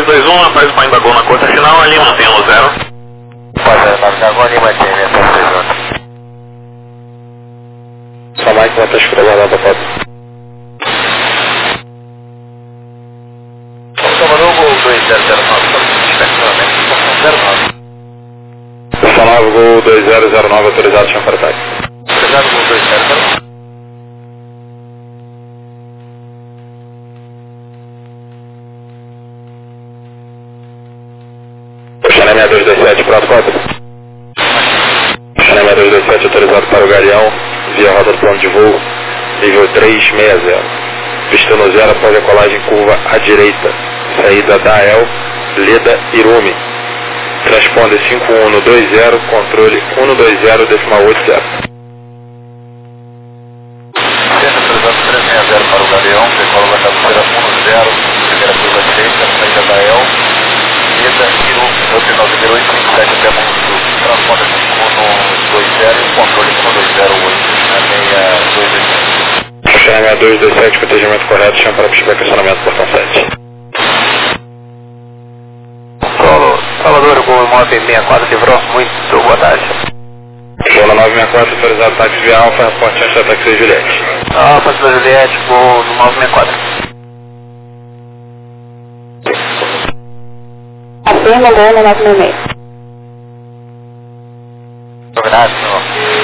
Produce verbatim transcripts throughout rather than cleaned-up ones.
dois um, após o Pai da Gol na corta final, ali mantém no zero. Pode zero da Gol, ali mantém a três dois um. Sua máquina está escrevendo da foto. Salvador Gol dois zero zero nove, respectivamente, zero nove. Salvador Gol dois zero zero nove, autorizado chão para ataque. Autorizado Gol dois zero zero nove. Xané seis dois dois sete, pronto, quatro. Xané seis dois dois sete, autorizado para o Galeão, via rota do plano de voo, nível três seis zero. Pista no zero após a colagem curva à direita. Saída da El, Leda, Irume. Transponder cinco um um dois zero, controle um dois zero, decimal oito zero. Autorizado três seis zero para o Galeão, decola da cabeceira um zero, primeira curva à direita, saída da El, Leda, Irume, no final de zero oito cinco sete até Monte Sul. Transponder cinco um um dois zero, controle um dois zero oito, na meia dois dois sete. Xané seis dois dois sete, protegimento correto, chão para pista de estacionamento, portão sete. Salvador, Gol nove seis quatro, livrou, muito boa tarde. Gol nove seis quatro, autorizado táxi via Alfa, reporte antes da táxi Juliette. Alfa, Juliette, Gol nove seis quatro. Afirma Gol no nove seis seis. Obrigado, senhor.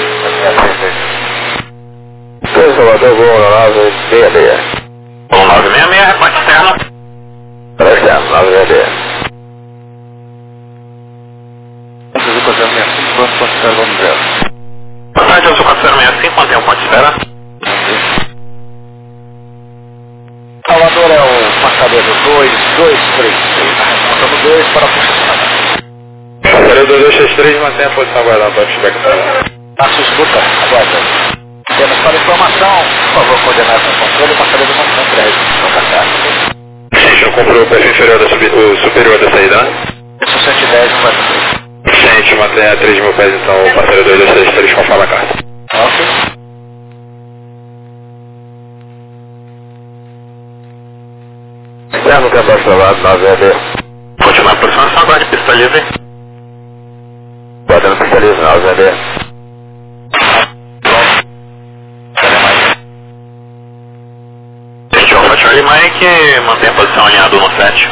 Salvador Gol nove seis seis. Gol nove seis seis, reporte externo. Para externo, nove seis seis. Boa tarde, eu sou quatro zero seis cinco, mantém o ponto de espera. Salvador é o marcador do dois dois três três, arremessando dois para a posicionamento. Passaredo dois dois seis três, mantém a posição aguardando para o feedback. Na sua escuta, aguardando. Temos para informação, por favor, coordenar com o controle, o passaredo não cumpre a restrição da carta. Gente, não comprou o perfil inferior da subi, o superior da saída, né? Isso cento e dez, não vai ser. Gente, mantém a três mil pés, então, o parceiro dois dois seis três, conforme a carta. Ok. Externo, tempo aprovado, nove A D. Continuar a aproximação, aguarde pista livre. Guardando pista livre, nove A D. Este é o Alfa Charlie Mike, mantém a posição alinhado no sete.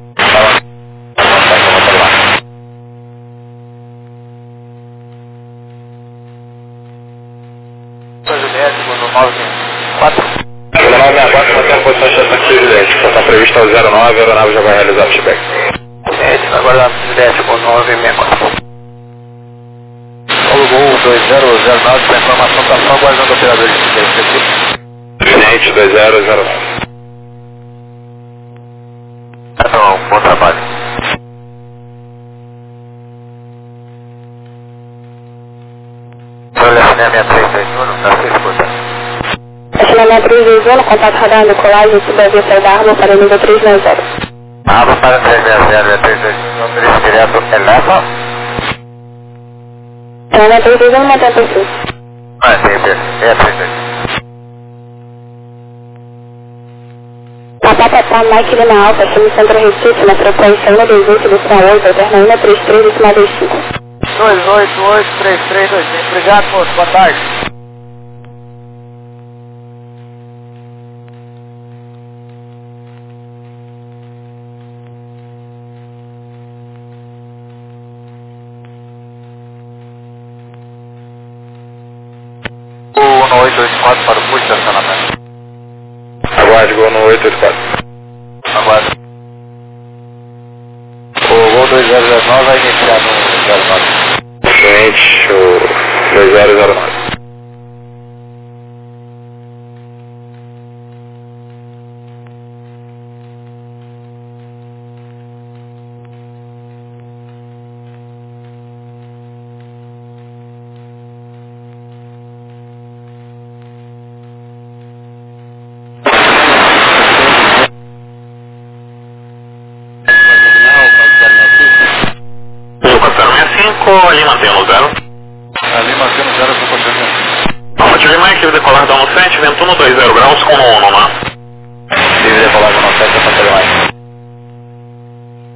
Juliette, Gol nove seis quatro. Gol nove seis quatro, mantém a posição de estação Juliette. Estação prevista ao zero nove, a aeronave já vai realizar o feedback. Juliette, aguardando Juliette, Gol nove seis quatro. Paulo Gol dois zero zero nove, para informação, está só aguardando o operador de feedback aqui. Gente, dois zero zero nove. Então, bom trabalho. Olha, a minha três dois um, na sua escuta. Xané três dois um, contato radar de colagem, subavia saída Arma para nível três seis zero. Arma para três seis zero, três dois um, número direto, eleva. Xané três dois um, mantém a posição. Ah, tem, tem, é três dois um. Papá Papá Mike Lima Alfa, chama Centro Recife, na frequência um dois oito, decimal oito, alterna um três três, decimal dois cinco. dois oito oito três três dois cinco, obrigado, moço, boa tarde. O um oito oito quatro para o curso de estacionamento. Aguarde, Gol no oito oito quatro. Aguardo. O Gol dois zero zero nove vai iniciar no zero nove. Gente, o dois zero zero nove. Ali mantém no zero. Ali mantém no zero, estou fazendo. Alfa Charlie Mike, livre decolar da um sete, vento no dois zero graus com um no mar. Livre decolar da um sete, Alfa Charlie Mike.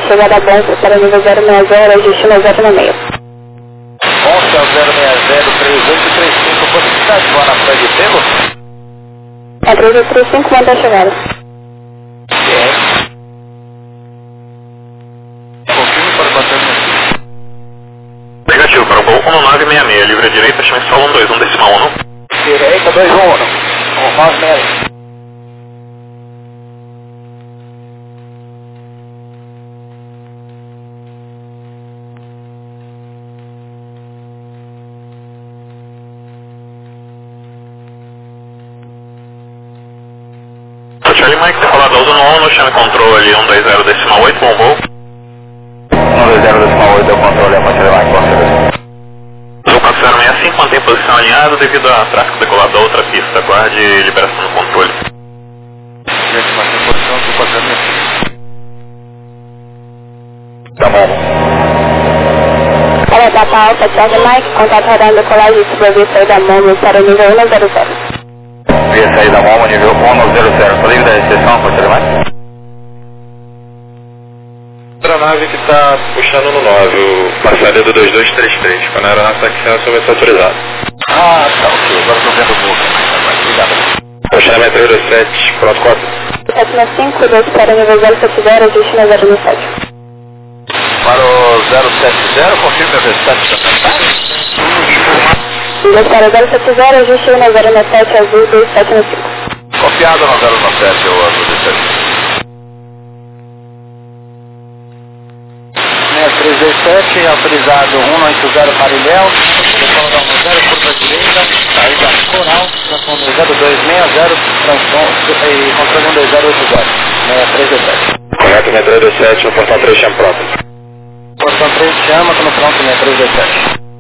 chegada a Bonfa para nível zero seis zero, ajuste no zero no meio. Bonfa zero seis zero três oito três cinco, possibilidade voar na praia de Pego? É três oito três cinco, manda a chegada. Sim. Confirme para bater no... Negativo, para o voo um nove seis seis, livre à direita, chame só um dois um decimal um. Direita dois um um, um nove seis. Charlie Mike, decolar doze no um, chame controle um dois zero decimal oito, bom voo. um dois zero decimal oito, eu controle a Charlie Mike, controle. Azul quatro zero seis cinco, mantém posição alinhada devido a tráfego decolado da outra pista. Aguarde liberação do controle. Gente, mantém posição do quatro zero seis cinco. Tá bom. Para etapa alta, Charlie Mike, contato radar decolagem de subir saída da Momo para o nível um zero zero. Via saída Momo, nível um zero zero. Tá livre da recepção, pode ser mais? Outra nave que está puxando no nove, o passageiro do dois dois três três. Quando a aeronave está aqui, ela vai ser autorizada. Ah, tá, ok. Agora estou vendo o voo. Obrigado. Puxamento três dois sete, pronto, quatro. sete seis cinco, dois para o nível zero sete zero, ajuste no zero sete. Para o zero sete zero, confirme a velocidade da dois para o zero sete zero, ajuste no zero sete, azul dois sete cinco. Copiado no zero sete, o azul dois sete cinco. três dois sete, autorizado um oito zero para Ilhéus, telefone da um zero, curva direita, saída Coral, transponder zero dois seis zero, transponder e controle um dois zero oito zero, seis três dois sete. Correto, seis três dois sete, no portão três, chama pronto. Portão três, chama, tô no pronto, seis três dois sete.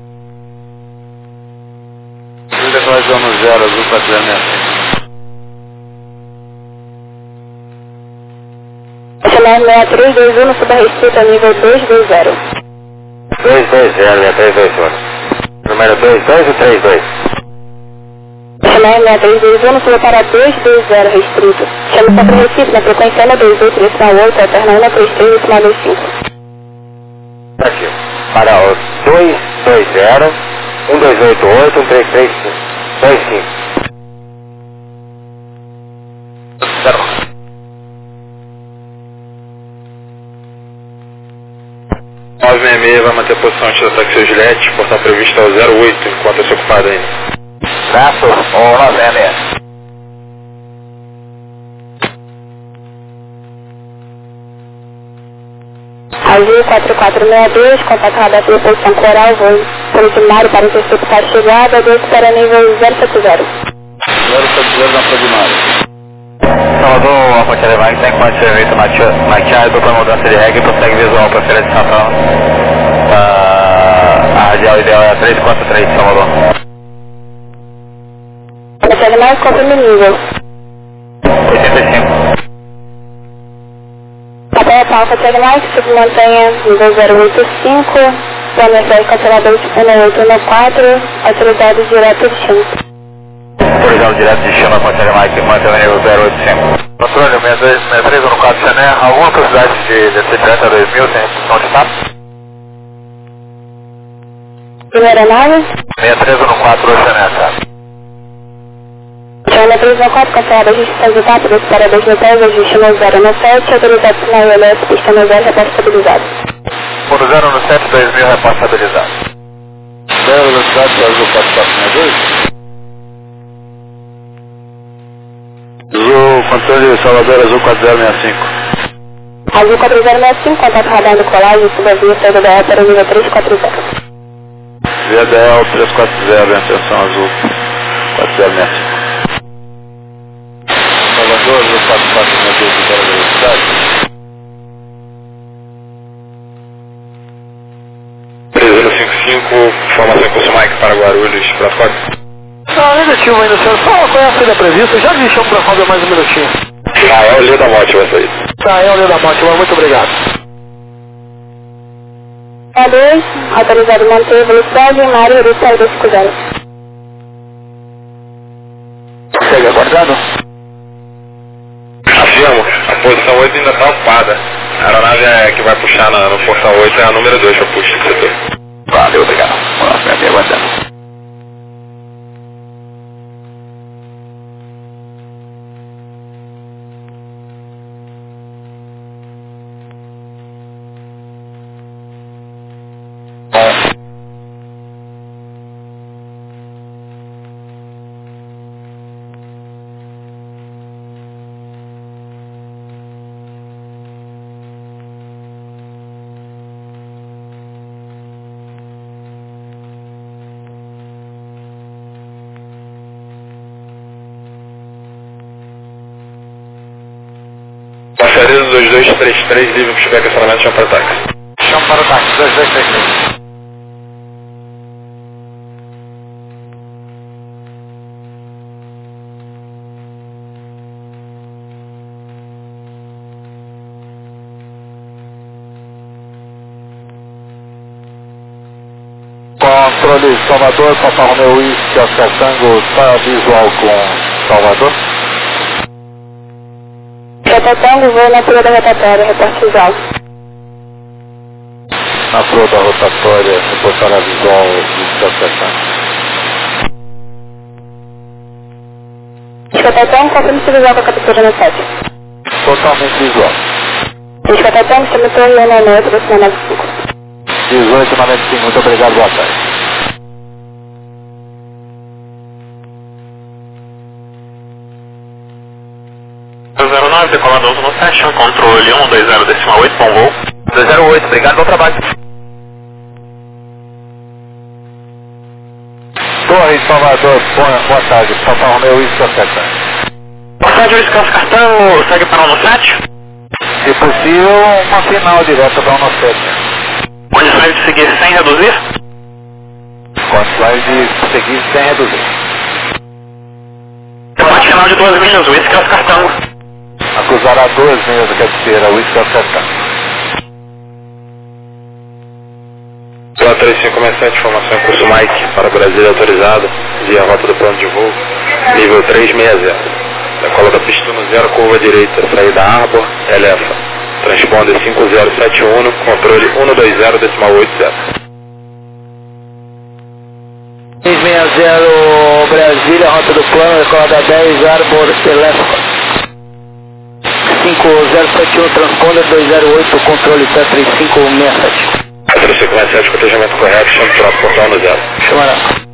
Declaração no zero, azul quatro zero seis cinco. Chamar seis três dois um, suba restrita, nível dois dois zero. dois dois zero, seis três dois um. Número dois dois ou três dois? Chamar seis três dois um, suba para dois dois zero, restrito. Chame só para Recife, na frequência um dois oito decimal oito, alterna um três três decimal dois cinco. Aqui, para o dois dois zero, um dois oito oito, um três três dois cinco. Zero. nove seis seis vai manter a posição anti-ataque seu Gillette, portão previsto ao zero oito, enquanto está ocupado ainda. Traço, um nove seis seis. Azul quatro quatro seis dois, contato radar pela posição coral, voo primário para interceptar a chegada, dois para nível zero sete zero. zero sete zero na primária. Salvador, a ponte alemã tem quanto serviço Machado, dupla mudança de regra e prossegue visual para Feira de Santana. A radial ideal é a três quatro três, Salvador. Ponte alemã, confirme nível. oitenta e cinco. Papel Alfa Tag Mike, submantenha nível zero oito cinco, plano S R cancelador um oito um quatro, autorizado direto de chão. Autorizado direto de chão na ponte alemã, mantém o nível zero oito cinco. Controle seis três um quatro, Xané, alguma possibilidade de descer direto a dois mil sem restrição de tapo? Primeira nave. seis três um quatro, Xané, tá? Chama três um quatro, cancelada a restrição de tapo, dois para dois mil pés, ajuste no zero no sete, autorizado sinal I L S, pista no zero, repórter estabilizado. Por zero no sete, dois mil, repórter estabilizado. zero no sete, azul quatro quatro seis dois. Azul, controle Salvador, azul quatro zero seis cinco. Azul quatro zero seis cinco, contato radar do colagem, suba via saída da E para o nível três quatro zero. Via D L três quatro zero, atenção azul quatro zero seis cinco. Salvador, azul quatro quatro seis dois, zero velocidade. três zero cinco cinco, formação curso Mike para Guarulhos, para quatro. Ah, negativo ainda, senhor. Só qual é a saída prevista? Já me chamo para fazer mais um minutinho. Ah, é o Lio da Morte vai sair. Tá, é o Lio da Morte, muito obrigado. A dois, autorizado manter velocidade em área de saída cinco zero. Segue aguardando? Afirmo, a posição oito ainda está ocupada. A aeronave é que vai puxar na, no portão oito é a número dois para puxar esse setor. Valeu, obrigado. Vamos lá, me aguardando. Passageiro dois dois três três, livre para chegar estacionamento, chama para o táxi. Chama para o táxi, dois dois três três. Controle Salvador, Papa Romeo Whisky, Oscar Tango, está visual com Salvador. Papa Tango, vou na altura da rotatória, reporte visual. Na altura da rotatória, reportar a visual Whisky, Oscar Tango. Papa Tango, confirme se visual com a captura no sete. Totalmente visual. Papa Tango, estamos em um nove oito, dois nove cinco. dezoito noventa e cinco, muito obrigado, boa tarde. zero nove, decolador no sete, controle um dois zero decimal oito, bom voo. dois zero oito, obrigado, bom trabalho. Torre Salvador, boa, boa tarde, Papa Romeo Whisky, Oscar Tango. Boa tarde, Whisky, Oscar Tango, segue para o no sete? Se possível, uma final direta para o no sete. Condições de seguir sem reduzir? Condições de seguir sem reduzir. Reporte final de duas milhas, Whisky, Oscar Tango. Acusar a duas milhas da cabeceira, Whisky, Oscar Tango. quatro três cinco sete, informação curso Mike para Brasília autorizado, via rota do plano de voo, nível três seis zero. Decola da pista no zero, curva direita, saída Arbor, Elefa. Transponder cinco zero sete um, controle um dois zero decimal oito zero. seis seis zero Brasília, rota do plano, decola da dez, Arbor, Elefa. cinco zero sete um, transponder dois zero oito, controle T três cinco seis sete. quatro cinco sete, protegimento correto, chama para o portão no zero. Chamará.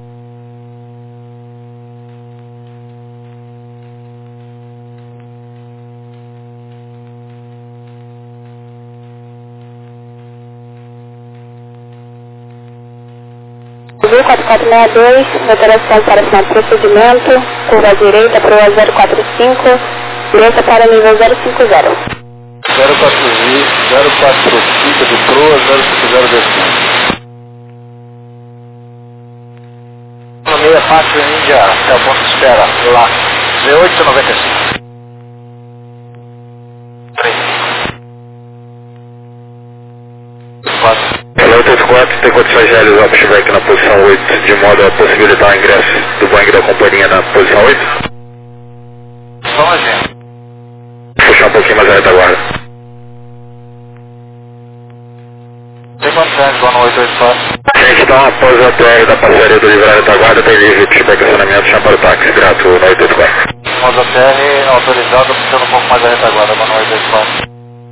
quatro quatro seis dois, operação para final de procedimento, curva à direita para o zero quatro cinco, direita para nível zero cinco zero. zero quatro cinco de proa, zero cinco zero descendo. Meia fácil Índia, até o ponto de espera, lá, V oito noventa e cinco. três. quatro. oito oito quatro, tem condições de realizar para chegar aqui na posição oito, de modo a possibilitar o ingresso do Boeing da companhia na posição oito? Vamos agir. Puxar um pouquinho mais a retaguarda. Tem condições, boa noite, oito quatro. Gente, então após a T R da parceria do livre retaguarda, tem livre para chegar estacionamento, chama para o táxi, grato no oito oito quatro. Modo T R autorizado, puxando um pouco mais a retaguarda, boa noite, oito quatro.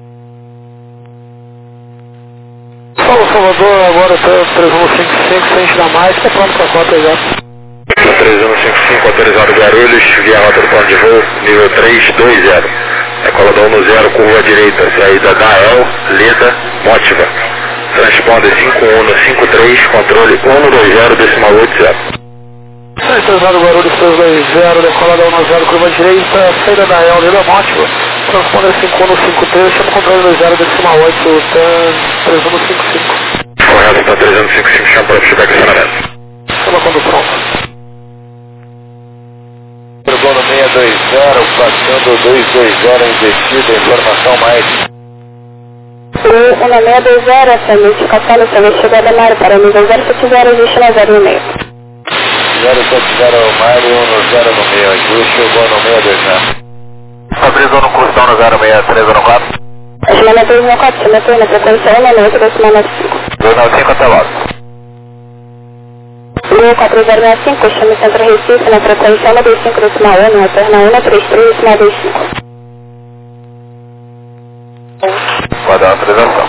Fala, Salvador, agora está três um cinco cinco, sem tirar mais, está pronto para a cota já. três um cinco cinco, autorizado Guarulhos, via rota do plano de voo, nível três dois zero. Decola da um no zero, curva à direita, saída da El, Leda, Mótiva. Transponder cinco um cinco três, controle um dois zero decimal oito zero. Autorizado Guarulhos três dois zero, decola da um no zero, curva à direita, saída da El, Leda, Mótiva. Transponder cinco um cinco três, chama o controle dois zero decimal oito, três um cinco cinco. Correto, está três um cinco cinco, chama para chegar estacionamento. Chama quando pronto. Carbono seis dois zero, passando dois dois zero, investida, informação mais. um seis dois zero, essa notificação da serviço chegada na área para nível zero sete zero, existe na zero no meio. zero sete zero Mário, no zero no meio, ajuste, chegou no seis dois zero. Fabrício no cursão no zero seis três zero quatro. Semana dois nove quatro, chama turno, frequência um nove oito, decimal nove cinco. dois nove cinco até logo. Lua quatro zero nove cinco, chama Centro Recife, na frequência um dois cinco, decimal um, retorna um três três, decimal dois cinco. Pode dar uma autorização.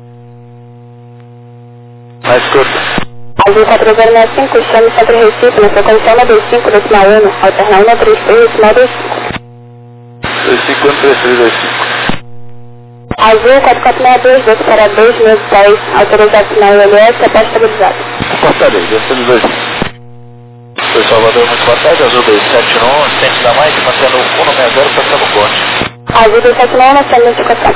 Mais curto. Azul quatro zero nove cinco, chama Centro Recife, na frequência um dois cinco, decimal um, alterna um três três, decimal dois cinco. dois cinco um três três dois cinco. Azul quatro quatro seis dois, dois para dois, menos dez, autorizado sinal L S, após estabilizado. Portaria, descendo dois. Foi Salvador, muito boa tarde, Azul dois sete um, centro da mais, mantendo um no sessenta zero, passando o ponte. Azul dois sete um, na notificação.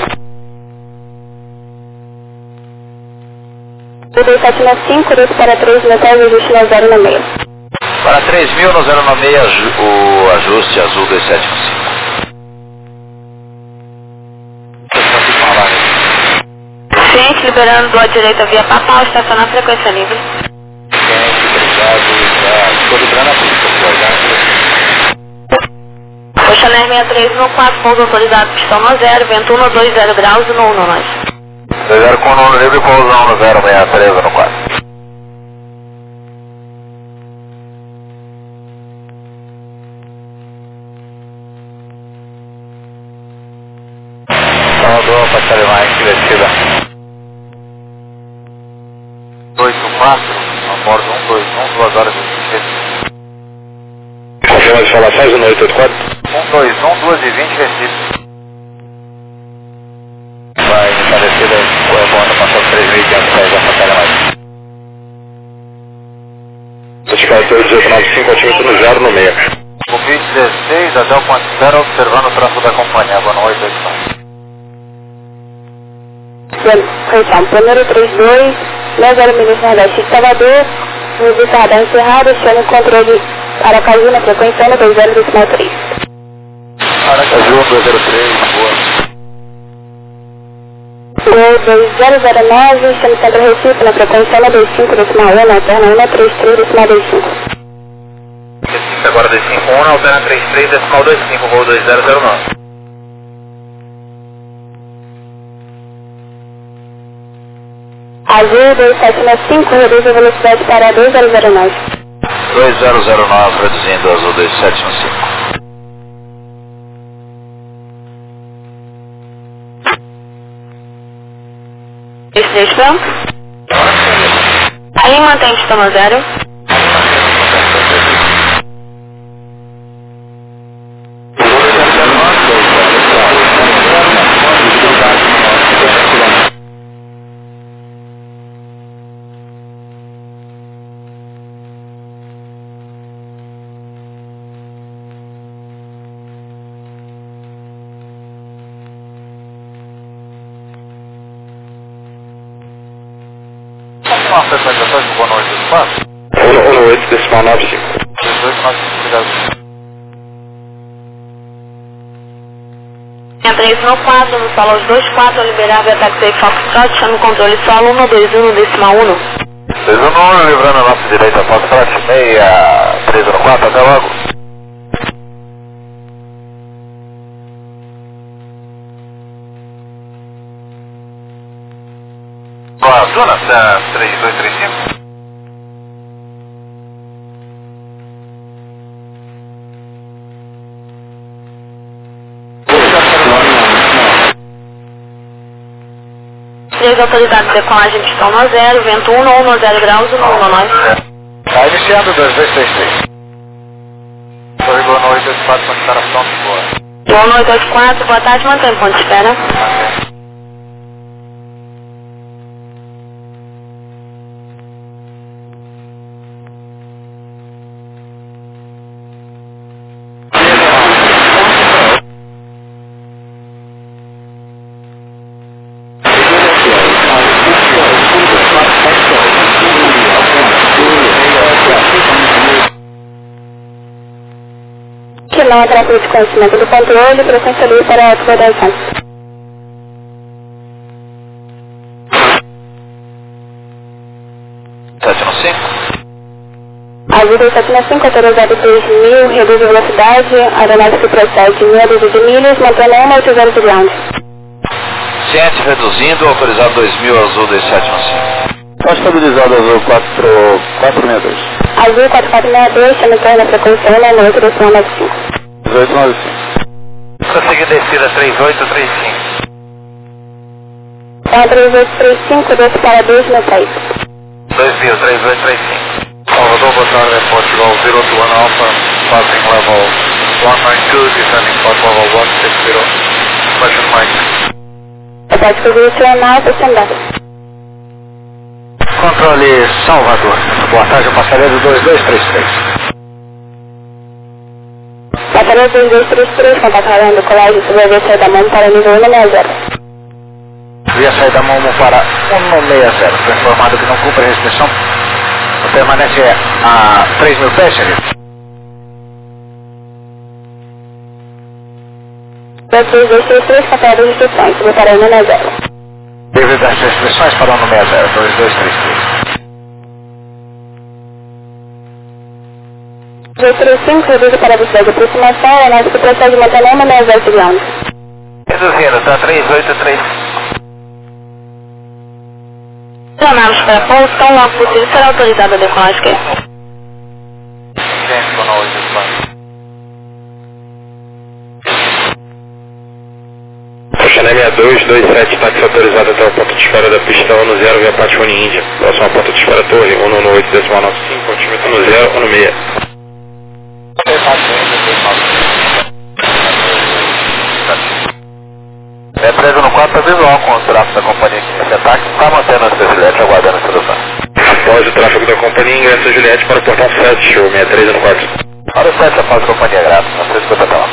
Azul dois sete nove cinco, dois para três, metal, ajuste no zero no meio. Para três mil no zero no meio, o ajuste Azul dois sete um cinco. Gente, liberando do lado direito via papal, estacionar frequência livre. Gente, obrigado, estou liberando a pista, Oxaner sessenta e três no quatro, pouso autorizado, pistão no zero, vento um no dois, zero graus e no um no nós. zero com nono livre, pousão no zero seis três no quatro. Salvador, passagem mais, que descida. dois um quatro, a bordo um dois um, duas horas e vinte. Confirma as informações, um oito oito quatro. um dois um, duas e vinte, Recife. Vai, está descida aí, o aeroporto passou três mil e quinhentos pés, a passagem mais. Notificação dezoito nove cinco, atímetro no zero no meio. O V dezesseis até o ponto zero, observando o tráfego da companhia, boa noite, oito nove. Correção, primeiro três dois, zero milhas Nordeste de Salvador, música radar encerrada, chama o controle Aracaju na frequência um dois zero decimal três. Aracaju dois zero três, boa. dois zero zero nove, chama o Centro Recife na frequência um dois cinco decimal um, alterna um três três decimal dois cinco. Recife agora dois cinco um, alterna três três decimal dois cinco, voo dois zero zero nove. Azul dois sete nove cinco, reduz a velocidade para dois zero zero nove. dois zero zero nove, reduzindo Azul dois sete um cinco. três três pronto? Aí mantém pistão no zero. Uma frequentação de boa noite do espaço? um oito decimal nove cinco. dezoito nove cinco, obrigado. três no quatro, no solo dois quatro, liberar via taxi Foxtrot, chama o controle solo um dois um decimal um. dois um um, livrando a nossa direita, Foxtrot seis três no quatro, até logo. Boa, Zona, três dois três cinco. três autorizado de decolagem pistão no zero, vento um no um no zero graus e no um no nós. Está iniciando dois dois três três. Boa noite, oito quatro, ponto de espera pronto, boa. Boa noite, oito quatro, boa tarde, mantém ponto de espera. Não atrasa de conhecimento do controle, frequência livre para a exploração. sete um cinco. Azul dois sete cinco, autorizado três mil, reduz a velocidade, aeronave que procede meia dúzia de milhas, mantendo um oito zero de ground. suficiente, reduzindo, autorizado dois mil, azul dois sete um cinco. Está estabilizado azul quatro quatro seis dois. Azul quatro quatro seis dois, chama torre na frequência um nove oito, decimal nove cinco. dezoito nove cinco. Consegui descida três oito três cinco. Então, três oito três cinco, desce para dois mil três. dois mil, três oito três cinco. Salvador, boa tarde, Portugal, zero two one Alpha, passing level one nine two, descending flight level one six zero. Question Mike. Pode posicionar, stand-up. Controle Salvador. Boa tarde, passageiro dois dois três três. Passageiro dois dois três três, contato do colégio, sobre a via saída da mão para nível um seis zero. Via saída da mão para um seis zero. Foi informado que não cumpre a restrição. Permanece a três mil pés, senhor. dois dois três três, contato de restrições, sobre para um seis zero. Devido às restrições para o um seis zero, dois dois três três. dois três cinco, reduz para a velocidade de aproximação, é mais que procede manter um seis zero segundo. Reduzindo, está três oito três. Acionados para pouso, tão logo possível será autorizado a decolagem que Oceané seis dois dois sete, táxi autorizado até o ponto de espera da pista um zero via Patchone Índia. Próxima ponto de espera torre um nove oito decimal nove cinco, altímetro um zero um seis. É preso no quatro visual com o tráfego da companhia que inicia ataque, está mantendo a sua Juliette aguardando a instrução. Após o tráfego da companhia, ingressa Juliette para o portão sete, ou sessenta e três no quarto. Hora sete após a companhia grata, não sei se você está lá.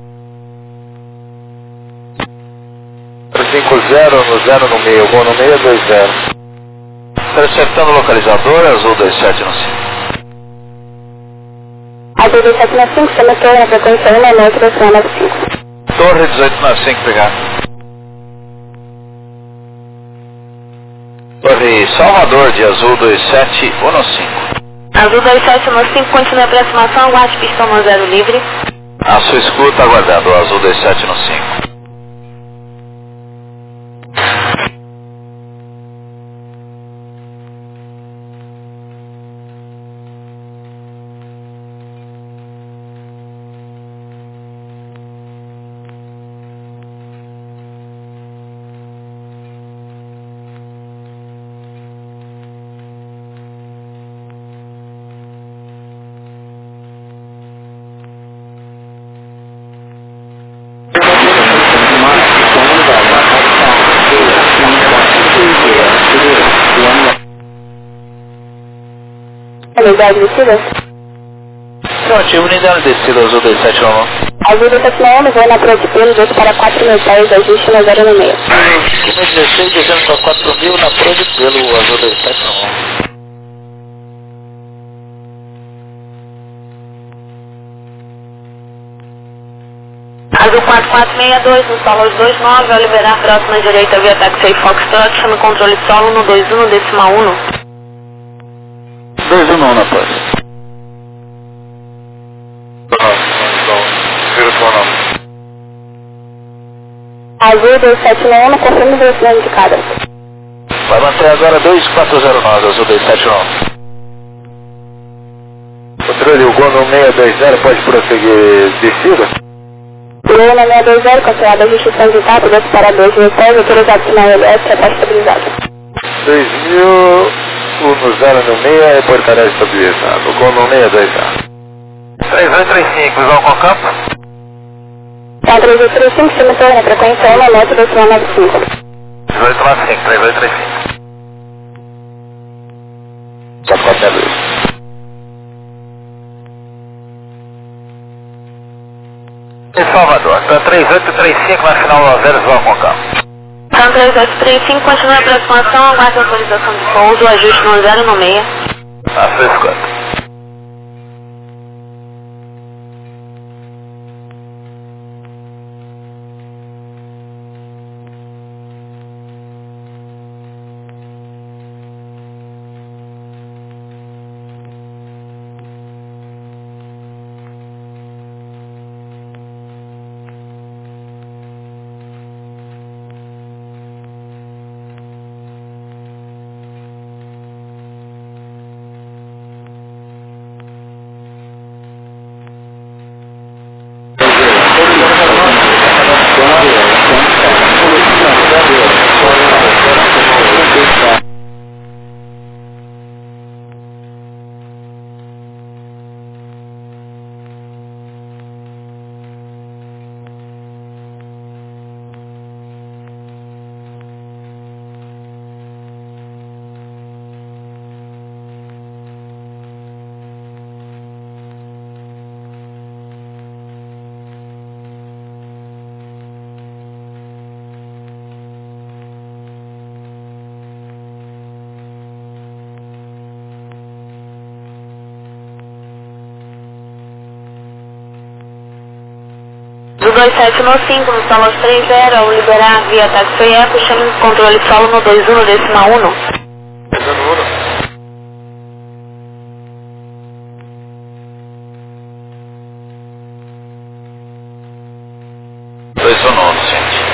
cinco zero no zero no meio, vou no meio dois zero. Interceptando o localizador, azul dois sete no cinco. Azul dois sete nove cinco, chama torre na frequência um nove oito, decimal nove cinco. Torre dezoito nove cinco, pegar. Torre Salvador de azul dois sete um cinco. Azul dois sete um cinco, continue a aproximação, aguarde pista um zero livre. A sua escuta aguardando o azul dois sete um cinco. Unidade descida? Ativo, unidade descida, azul dois sete um. Azul dois sete um, vou na prova de pelo, dois para quatro mil pés, ajuste no zero no meio. dezesseis, descendo para quatro mil na prova de pelo, azul dois sete um. Azul quatro quatro seis dois, no solo dois nove, ao liberar próxima direita via táxi Foxtrot, chama controle solo no dois um, decimal um. dois um não na paz. Azul dois sete um, confirma a velocidade indicada. Vai manter agora dois quatro zero nove, azul dois sete um. Controle, o Gol no seis dois zero pode prosseguir descida? Gol no seis dois zero, considerado a justiça de etapa, dois para dois mil pés, autorizado sinal L S, está estabilizado. dois mil, um no zero no meio, é portaria estabilizado. O Gol no seis dois zero. três oito três cinco, visão com campo? Tá, três oito três cinco, chama torre na frequência um nove oito, decimal nove cinco. dezoito nove cinco, três oito três cinco. Só para saber. Em Salvador, então três oito três cinco na final do zero, visão com campo. Então três oito três cinco, continua a aproximação, aguarde a autorização de pouso, ajuste no zero no meio. A sua escuta. dois sete um cinco no solo três zero, ao liberar via táxi eco, chame o controle solo no dois um decimal um. dois um nove, gente.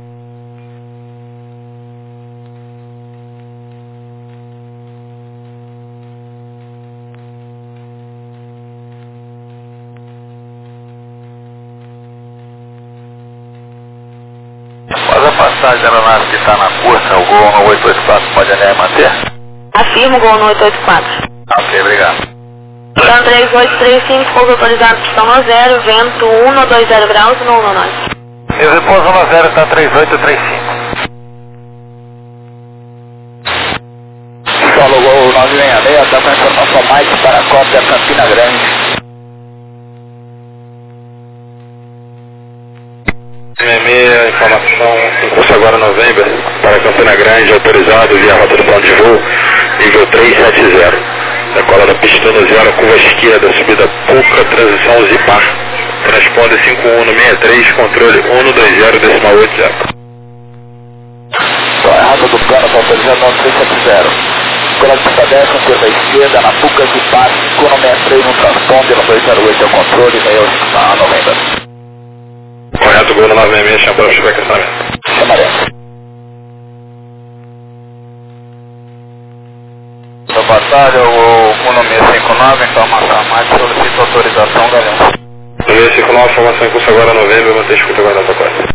Após a passagem da aeronave que está na cursa, o Gol no oito oito quatro pode alinhar e manter? Afirmo o Gol no oito oito quatro. Ok, obrigado. Plan três oito três cinco, pouso autorizado, pistão no zero, vento um dois zero graus, no no nove. Meu repouso no zero está três oito três cinco. Solo Gol nove seis seis, dá para informação mais para a cópia Campina Grande. seis seis, informação em curso agora novembro, para Campina Grande, autorizado via rotação de voo, nível três sete zero. Decola da pista no zero, curva esquerda, subida pouca, transição Zipar. Transponder cinco um um seis três, controle um dois zero decimal oito zero. Estou errado do plano, para autorizado nove três sete zero. Escola de Santa Décima, curva esquerda, na Puca Zipar, cinco um seis três no transponder, no dois zero oito é o controle, meio na novembro. Correto, Gol no nove seis seis, chama para o sobreaquecimento. Chamaremos. Da batalha, o Uno seis cinco nove, informação mais, solicita autorização, galera. seis cinco nove, informação em curso agora novembro, manter escuta agora nessa coisa.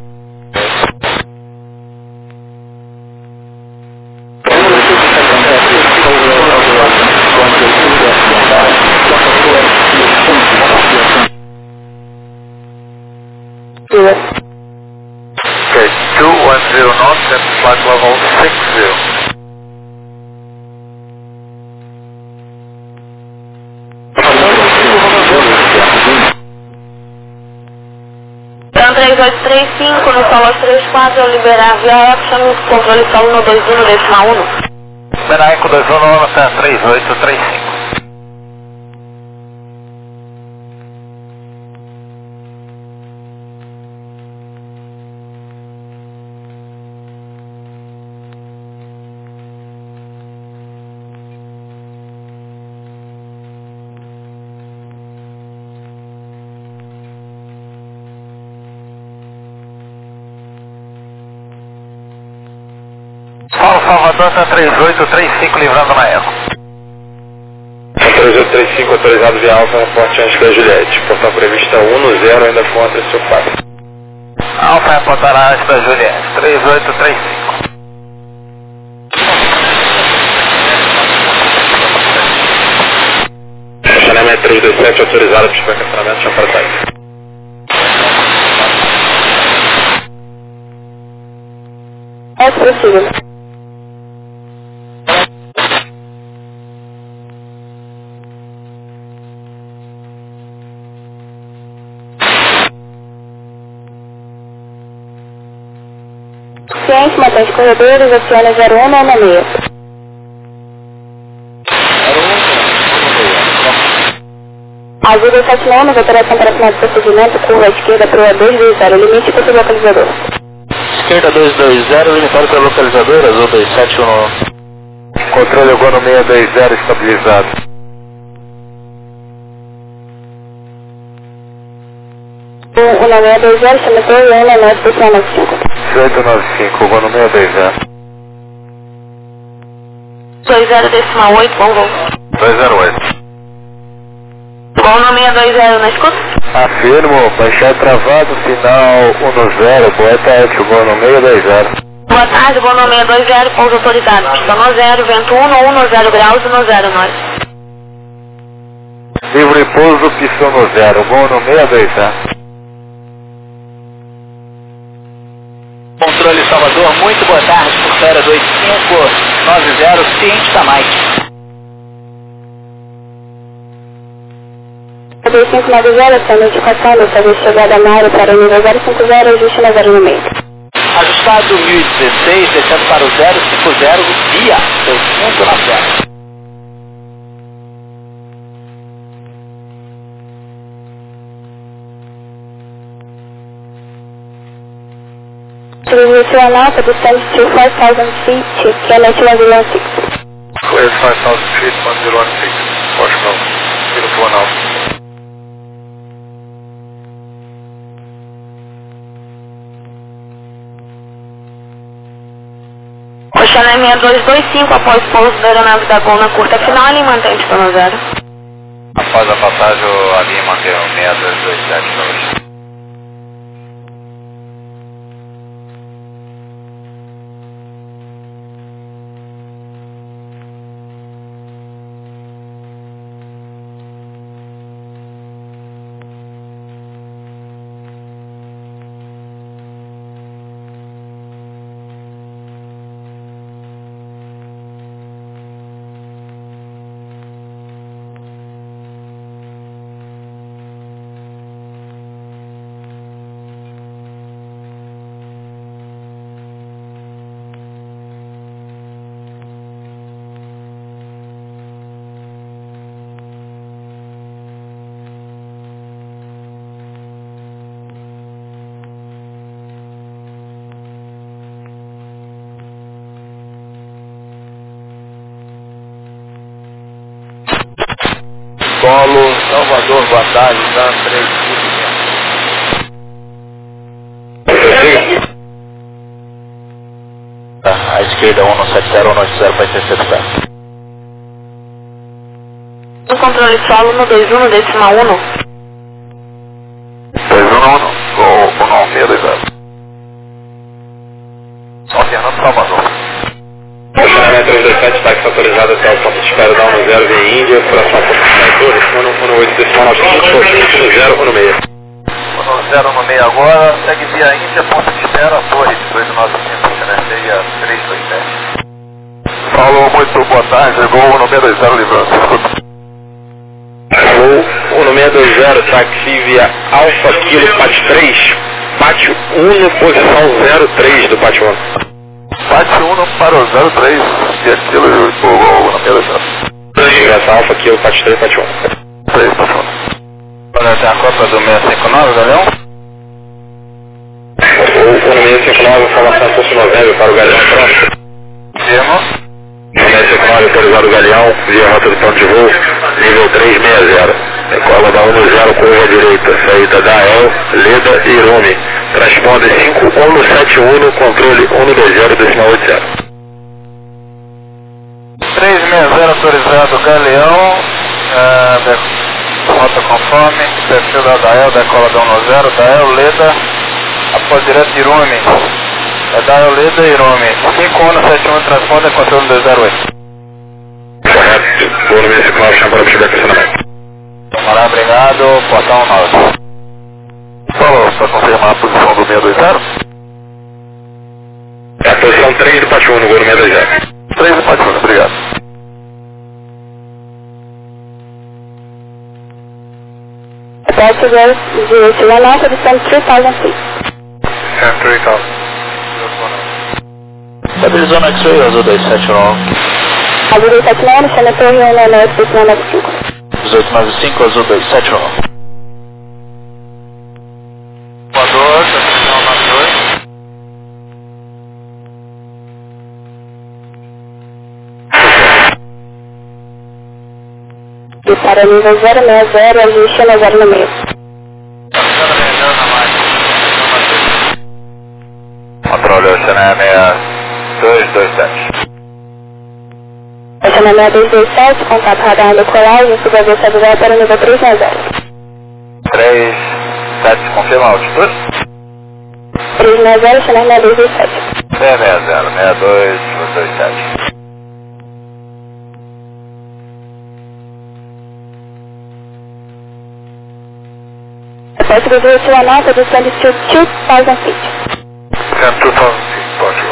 Ok, two one zero knots and flight level six zero. Plan três oito três cinco no solo três quatro, ao liberar via eco, chame o controle solo no dois um decimal um. Benaico dois um nove até três oito três cinco. Paulo Salvador está três oito três cinco, livrando na eco. três oito três cinco, autorizado via Alfa na Ponte Angela Juliette. Portão prevista um zero, ainda contra seu fato. Alfa reportará antes da Juliette, três oito três cinco. Estacionamento três dois sete, autorizado para o estacionamento, chama para sair. É possível. Ciente, mantém os corredores, aciona zero um nove seis. Ajuda sete nomes, operação para final de procedimento, curva à esquerda para o dois dois zero, limite para o localizador. Esquerda dois dois zero, limitário para localizador, azul dois sete um. Controle agora no seis dois zero, estabilizado. um nove dois zero, chama o um nove nove cinco. oito nove cinco, agora no seis dois zero. dois zero decimal oito, bom voo. dois zero oito. Bom no seis dois zero, na escuta? Afirmo, baixar travado, final um zero, boa tarde, bom no seis dois zero. Boa tarde, bom no seis dois zero, pouso autorizado, pista no zero, vento um no zero graus no zero nove. Livre pouso, pistão no zero, bom no seis dois zero. Controle Salvador, muito boa tarde, Pulseira dois cinco nove zero, ciente da Mike. dois cinco nove zero, essa notificação da fazer chegada na área para o nível zero cinco zero, ajuste na zero no meio. Ajustado mil e dezesseis, descendo para o zero cinco zero, via dois cinco nove zero. Transmissão Alpha, descend to five thousand feet, Kenneth one zero one six. Clear five thousand feet, one zero one six. Portugal, zero two one Alpha. Oceané seis dois dois cinco, após pouso da aeronave da Gol na curta final, ele mantém o plano zero. Após a passagem, a linha mantém o seis dois dois sete para hoje. Solo, Salvador, boa tarde, Dan três à esquerda um sete zero um oito zero para interceptar. No controle solo no dois um, decimal um. dois um um, o um seis dois zero. Só Fernando Salvador. Oceané três dois sete, táxi autorizado até o ponto de espera da um zero via Índia, próximo ao ponto de torre, um um oito decimal nove cinco, um zero um seis. um zero um seis agora, segue via Índia, ponto de espera, torre de dois nove cinco, Oceané três dois sete. Falou, muito boa tarde, chegou o um seis dois zero livrando, escuta. Alô, um seis dois zero, táxi via Alfa Kilo Pátio três, Pátio um, posição zero três do Pátio um. Pátio um para o zero três, e aquilo e o um seis dois zero. Ingresso Alfa Kilo Pátio três, Pátio um. três, Pátio um. Olha, tem a cópia do seis cinco nove, Galeão? O seis cinco nove, informação curso novembro para o Galeão próximo. Firma. seis cinco nove, autorizado o Galeão, via rota do ponto de voo, nível três seis zero. Decola da um zero, curva à direita, saída da El, Leda e Irume. Transponder cinco um sete um, controle um dois zero, decimal oito zero. três seis zero autorizado Galeão, uh, rota conforme, perfil da Dael, decola da um zero, Dael, Leda, após direto Irume, é Dael, Leda e Irume, cinco um sete um, transponder, controle dois zero oito. Correto, o seis cinco nove, chama para o feedback acionamento. Vamos lá, obrigado, portão nove. Falou, para confirmar a posição do seis dois zero? É a posição três do Pátio um no voo seis dois zero. três do Pátio um, obrigado. Pátio zero zero one, descend three thousand feet. três mil. Estabilizou no X-Ray, azul dois sete nove. Azul dois sete nove, Oceané torre um nove nove, decimal nove cinco. dezoito nove cinco, azul dois sete nove. Voador, decisão nove dois. E para nível zero seis zero, ajuste no zero no meio. Controle Oceané seis dois dois sete. Oceané seis dois dois sete, contato radar no colagem, suba a velocidade para nível três seis zero. três sete, confirma a altitude? três seis zero, Oceané seis dois dois sete. seis seis zero, seis dois dois sete. Pátio dois dois one nove, descend to two thousand feet. dois mil feet, Portugal.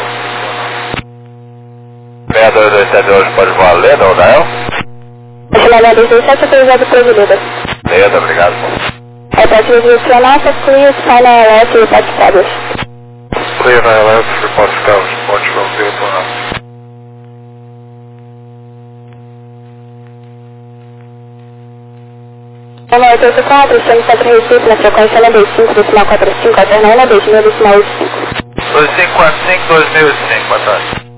seis dois dois sete hoje pode voar Leda ou Dael? Oceané seis dois dois sete, autorizado por Leda. Leda, obrigado. É Pátio dois dois one nove, clear, final alert, report status. Clear na alert, report status, Portugal, zero two one. um oito oito quatro, estamos sempre em Recife, na frequência noventa e cinco, decimal quarenta e cinco, alterna um dois mil, decimal oitenta e cinco. dois cinco quatro cinco, dois mil e cinco, boa tarde.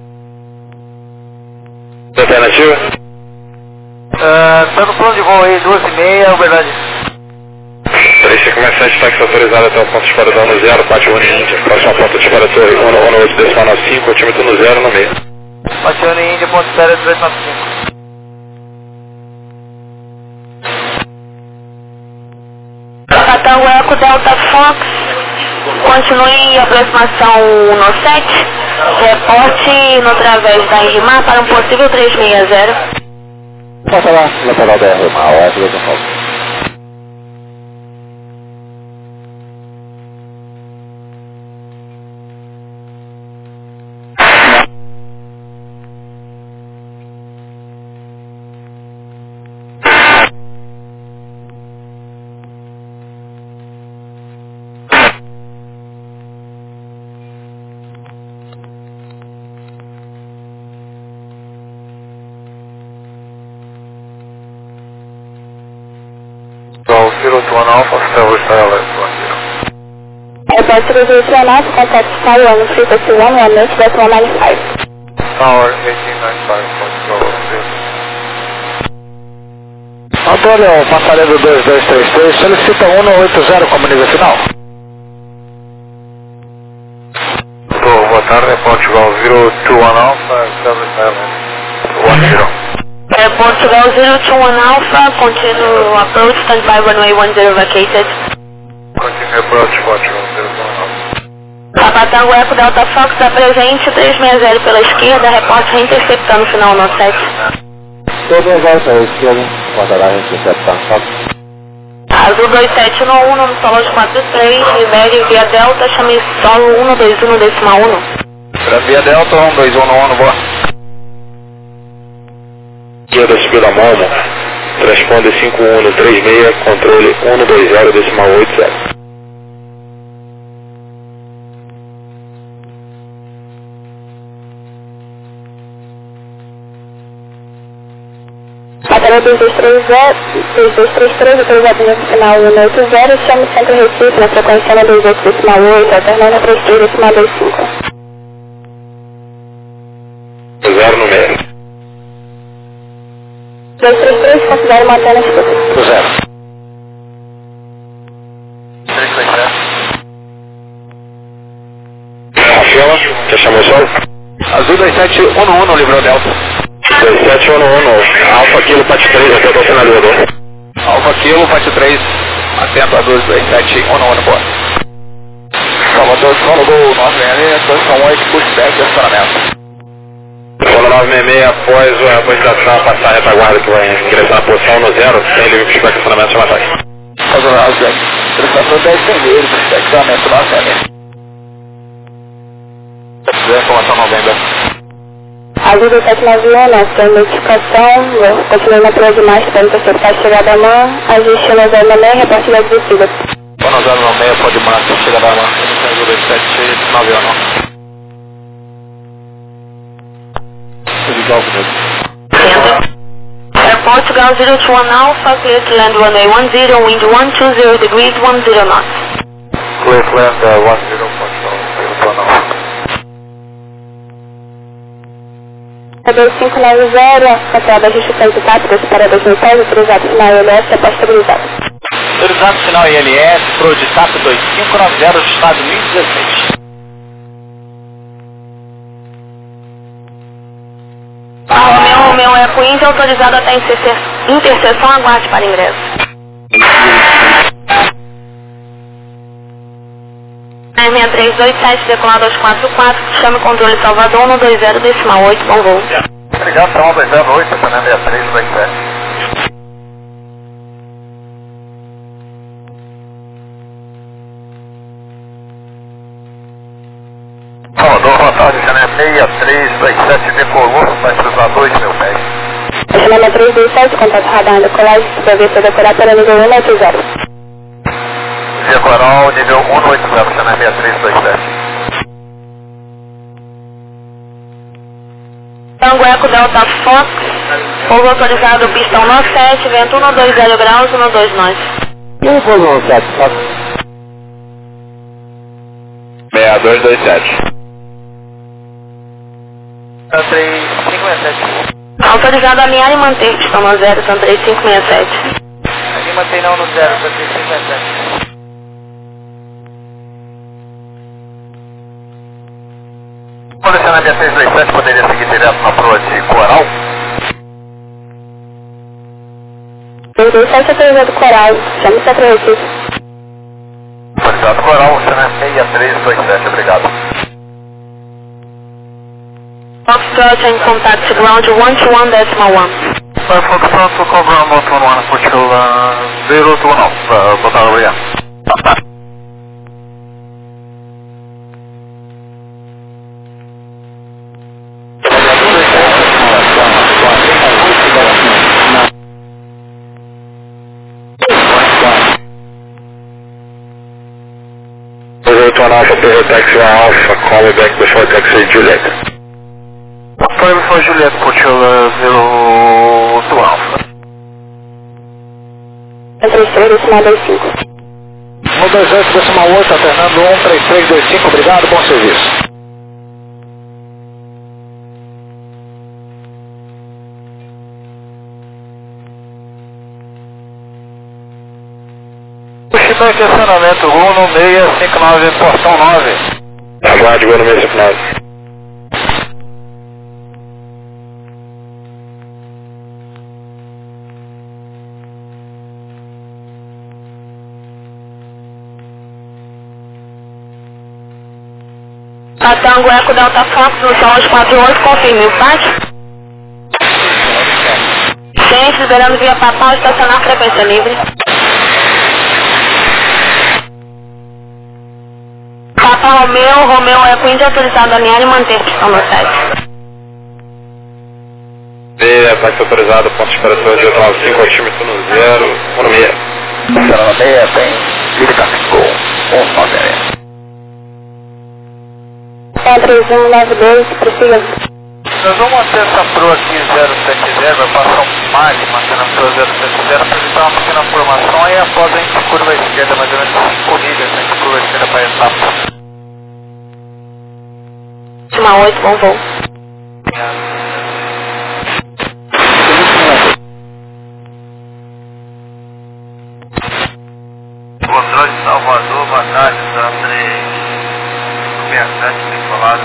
Alternativa? Está uh, no plano de voo aí, duas e meia, Uberlândia. três cinco seis sete, táxi autorizado até o ponto de espera no zero, Patione Índia. Próxima ponta de espera torre um um oito decimal nove cinco, altímetro no zero no meio. Patione Índia, ponto de espera dezoito noventa e cinco. Capitão Eco Delta Fox, continue em aproximação no sete, reporte no través da R M A para um possível três seis zero. Passa lá, lateral da R M A, o F Delta Fox. zero two one Alpha, establish I L S one zero. Airport zero two one Alpha, contact Tower one frequency one one eight decimal nine five. Tower eighteen ninety-five, Foxtrot zero. Antônio, passarelo dois dois três três, solicita um um oito zero como nível final. Tô, boa tarde, Portugal zero two one Alpha, establish I L S one zero. Airport zero two one Alpha, continue approach, standby runway one zero vacated. Continue approach, Portugal zero two one Alpha. Capitão Eco Delta Fox, apresente três seis zero pela esquerda, reporte reinterceptando final no sete. Todas as à esquerda, guardará a interceptação. Azul dois sete um um, no solo de quatro três, libere via Delta, chame solo um dois um decimal um. Via Delta um dois um um, boa. Guia da subida Momo, transponder cinco um três seis, controle um dois zero decimal oito zero. Bateria dois dois três zero, dois dois três três, autorizado no final um oito zero, chame Centro Recife na frequência na dois oito decimal oito, alternando na três três decimal dois cinco. Zero no meio. dois três três, considere manter na escuta. Zero. três seis zero. Rafaela, já chamou o solo? Azul dois sete um um no livrou Delta. dois sete um um, Alfa Kilo Pat três, até o finalizador. Alfa Kilo, Pat três, atento a dois dois sete um um, boa. Salvador, solo Gol nove seis seis, dois um oito, pushback de acionamento. Solo nove seis seis, após a posição passar a retaguarda que vai ingressar na posição no zero, sem livre pushback de acionamento, chama ataque. Azul nove seis seis, prestação dez seis, pushback de acionamento nove seis seis. Informação novembro. Azul dois sete nove um, nossa notificação, continue na prova de mais para interceptar a chegada à mão, ajuste no zero no meio, reporte da descida. um zero no meio, pode marcar, chega da mão. Azul dois sete nove um. Air Portugal zero two one Alpha, clear to land runway one zero, wind one two zero degrees, one zero knots. Clear to land uh, one zero, Portugal zero two one Alpha. dois cinco nove zero, controlado ajuste centro táticas para dois mil e dez, autorizado sinal I L S, após estabilizado. Autorizado sinal I L S, Pro de TAP dois cinco nove zero, estado mil e dezesseis. Romeu, Romeu é com Índia, autorizado até interseção, aguarde para ingresso. seis seis três dois sete, decolado aos quatro quatro, chame controle Salvador, um dois zero decimal oito, bom voo. Obrigado, tá um dois zero oito, Fernando seis três dois sete. Salvador, boa tarde, Fernando seis três dois sete, decolou, vai cruzar dois mil pés. Estacionamento três dois sete, contato radar, decolagem, para ver se decorar para nível um oito zero. Via Coral, nível um oito zero, Fernando seis três dois sete. Tango Eco Delta Fox, pouso autorizado, pistão nove sete, vento um dois zero graus, um dois nove. E o pouso no sete, seis dois dois sete. três cinco seis sete. Autorizado a alinhar e manter pistão no zero, são três cinco seis sete. Ali mantém não no zero, são três cinco seis sete. Posicionamento seis dois sete poderia seguir direto na proa de Coral? seis dois sete autorizado Coral, chame sete Recife. Autorizado Coral, posicionamento seis três dois sete, obrigado. Foxtrot in contact to ground one two one decimal one. Five Foxtrot to cover on one two one, Portugal uh, zero two one, uh, botar obrigado. zero one Alpha, Bravo Taxi one Alpha, call me back before taxi Juliet. Call me before Juliet, Portugal uh, zero two Alpha. três três decimal dois cinco. um dois sete decimal oito, alternando um três três dois cinco, obrigado, bom serviço. Puxando em estacionamento, Gol no seis cinco nove, portão nove. Aguarde, Gol no seis cinco nove. A Tango Eco Delta Fox no Sol quatro oito, confirme o empate. Gente, liberando via papal, estacionar frequência livre. Papa Romeu, Romeu Eco Índia autorizado a alinhar e manter pistão no sete. B, ataque autorizado, ponto de esperação de oito nove cinco, altímetro no zero, um no meia. zero no meia, tem Filipe Gol, um nove seis. três um nove dois, prossiga. Nós vamos manter essa proa aqui zero sete zero, vai passar um Mali mantendo a proa zero sete zero, apresentar uma pequena formação e após a gente curva a esquerda, mais ou menos cinco milhas, a gente curva a esquerda para a etapa. Última oito, bom voo. Controle de Salvador, boa tarde, Sandre. seis sete, decolado,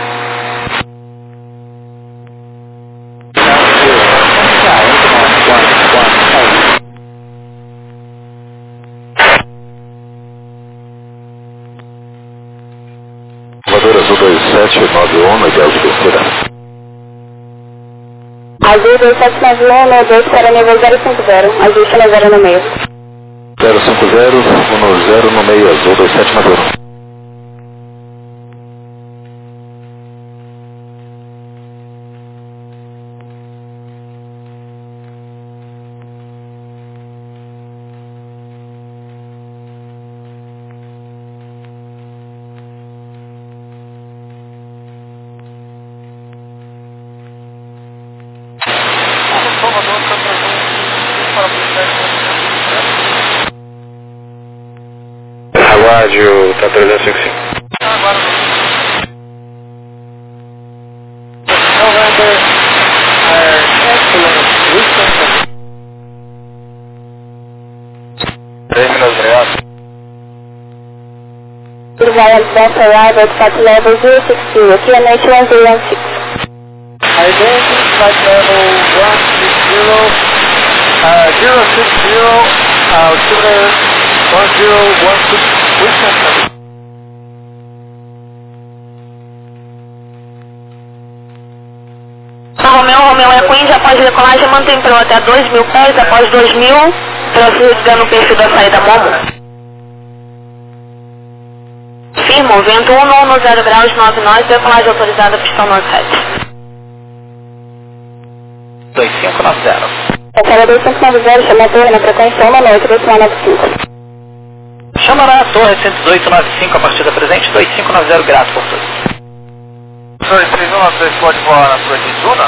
Salvador Azul dois sete nove um, no ideal de terceira. Azul dois sete nove um, no dois para nível zero cinco zero, ajuste no zero no meio. zero cinco zero, um no zero no meio, Azul dois sete nove um. Aguarde o T trezentos e cinquenta e cinco. agora três minutos, obrigado. Goodbye, Delta Arrival, flight level zero six two, aqui é Night one zero one six. Identity, flight level one six zero, uh, zero six zero, altimeter one zero one six, Wilson. Romeu, Romeu Eco Índia, após decolagem, mantém proa até dois mil pés, após dois mil, prossiga no perfil da saída Momo. Firmo, vento um no zero graus, nove nós, decolagem autorizada, pistão no sete. dois cinco nove zero. Hotel dois cinco nove zero, chama a torre na frequência uma noite, dois cinco nove cinco. Chamará a torre cento e dezoito nove cinco a partir da presente, dois cinco nove zero, grato por tudo. dois três um nove dois pode voar na sua de Duna?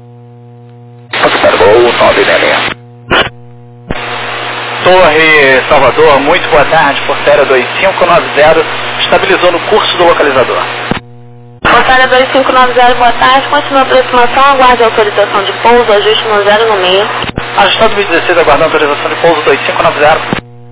Foxtrot Gol nove seis. Torre Salvador, muito boa tarde, Força dois cinco nove zero, estabilizou no curso do localizador. Força dois cinco nove zero, boa tarde, continua a aproximação, aguarde a autorização de pouso, ajuste no zero no meio. Ajustado mil e dezesseis, aguardando autorização de pouso dois cinco nove zero.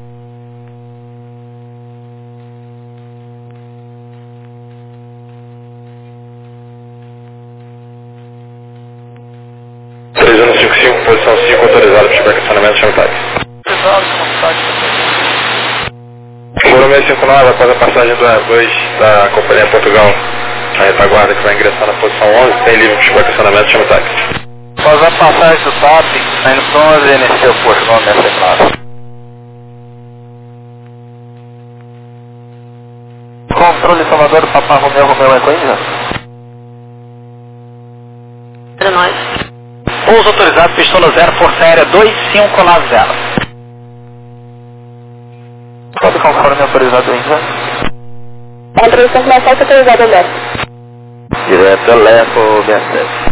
três um cinco cinco, posição cinco, autorizado para estacionamento, chama táxi. Autorizado, chama táxi. Foro seis cinco nove, após a passagem do A dois da Companhia Portugal, a retaguarda que vai ingressar na posição onze, tem livre para estacionamento, chama táxi. Após a passagem do T A P, saindo para onze, iniciou o posto nove seis nove. Controle Salvador, Papa Romeu, Romeu Eco Índia. Para nós. Pouso autorizado, pistola zero, Força Aérea dois cinco nove zero. Pode conforme autorizado Índia. Autorização mais sete, autorizado zero. Direto Lepo, B S S.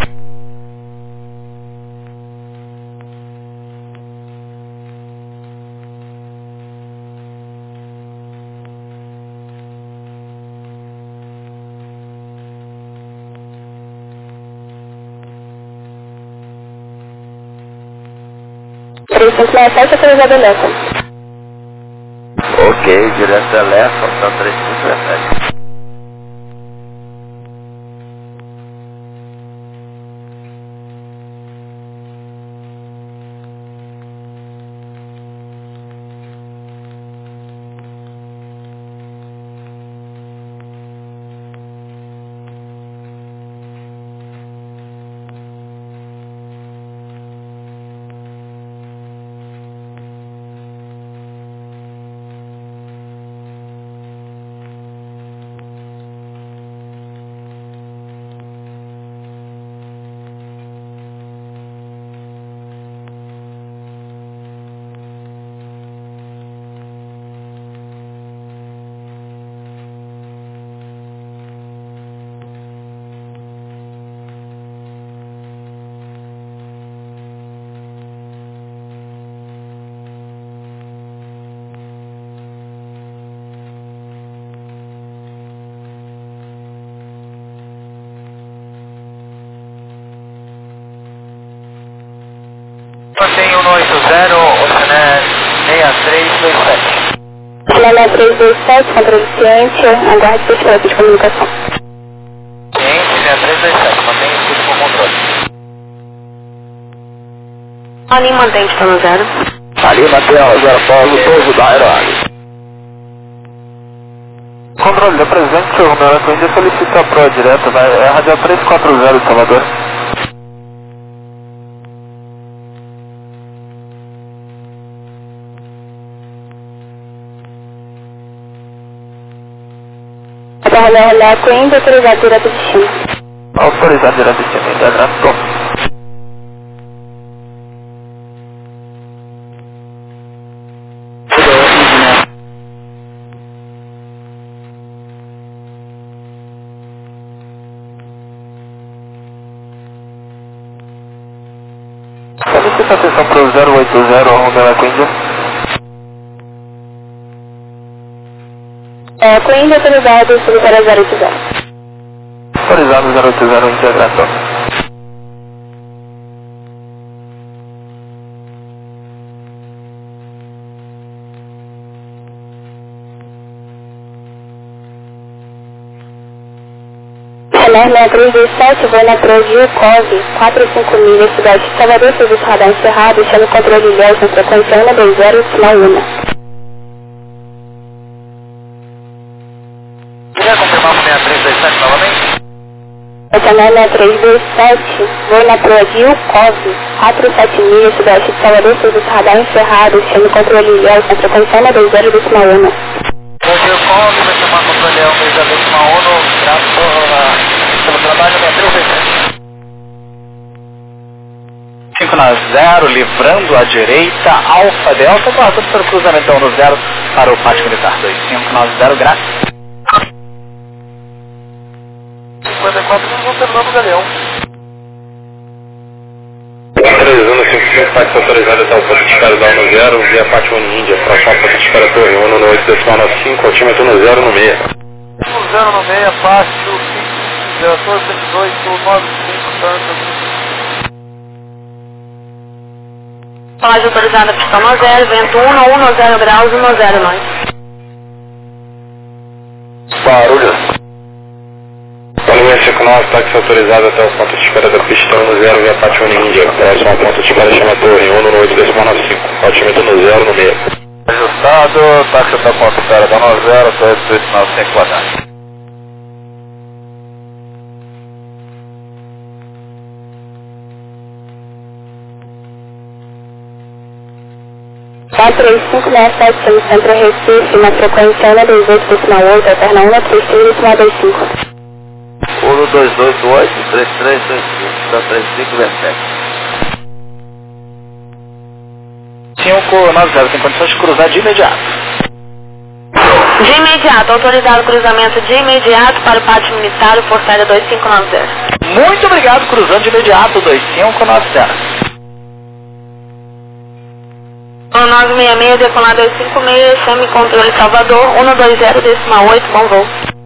Autorização mais sete, autorizado zero. Ok, direto Lepo, então três cinco sete. Tem um oito zero, Oceané seis três dois sete. Oceané três dois sete, controle ciente, aguarde fechado de comunicação. Ciente seis três dois sete, mantém o tudo com controle. Ali mantém está no zero. Ali na tela, zero Paulo, povo da Aeroáguia. Controle, da presente, senhor Romeu Eco Índia, solicita a proa direta, vai, é a radial três quatro zero de Salvador. Romeu Eco Índia, autorizado direto destino. Autorizado direto destino, ainda abraço. Solicita atenção para o zero oito zero, Romeu Eco Índia. Eco Índia, autorizado, solicitar zero oito zero. Autorizado zero oito zero, integração. Oceané três dois sete, voo na Brasil, Cove, quatro cinco milhas, cidade de Salvador, serviço radar encerrado, deixando o controle ilhéus na frequência um dois zero, sinal um. Queria confirmar o seis três dois sete novamente? Oceané três dois sete, voo na Brasil, Cove, quatro sete milhas, cidade de Salvador, serviço radar encerrado, deixando o controle ilhéus na frequência um dois zero, sinal um. Brasil, Cove, vai chamar controle um dois zero, sinal um, graças pelo trabalho seis três dois sete. cinco na zero, livrando a direita, Alfa Delta, guardando pelo cruzamento no zero para o Pátio Militar dois cinco nove zero, graças. cinquenta e quatro, vamos terminar no Galeão. três um cinco cinco, táxi autorizado até o ponto de espera da um no zero, via Pátio Índia, próximo ao ponto de espera Torre um no oito decimal nove cinco, altímetro no zero no meio. um zero no meio, Pátio cinco zero oito nove cinco, tanto. Colagem autorizada, pistão no zero, vento um no um no zero graus, um no zero nós. Barulho. Polícia cinco nove, táxi autorizado até o ponto de espera da pista um no zero, via Pátio Índia, próximo ao ponto de espera chama Torre um no oito decimal nove cinco, altímetro no zero no meio. Ajustado, táxi até o ponto de espera da um no zero, oito decimal cinco, boa tarde. quatro três cinco seis sete no centro Recife, na frequência um dois oito decimal oito, alterna um três três decimal dois cinco. um dois oito oito três três dois cinco, três cinco dois sete. cinco nove zero, tem condições de cruzar de imediato. De imediato, autorizado cruzamento de imediato para o pátio militar, o Força Aérea dois cinco nove zero. Muito obrigado, cruzando de imediato, dois cinco nove zero. um nove seis seis, decolar dois cinco seis, semi-controle Salvador, um dois zero decimal oito, bom voo.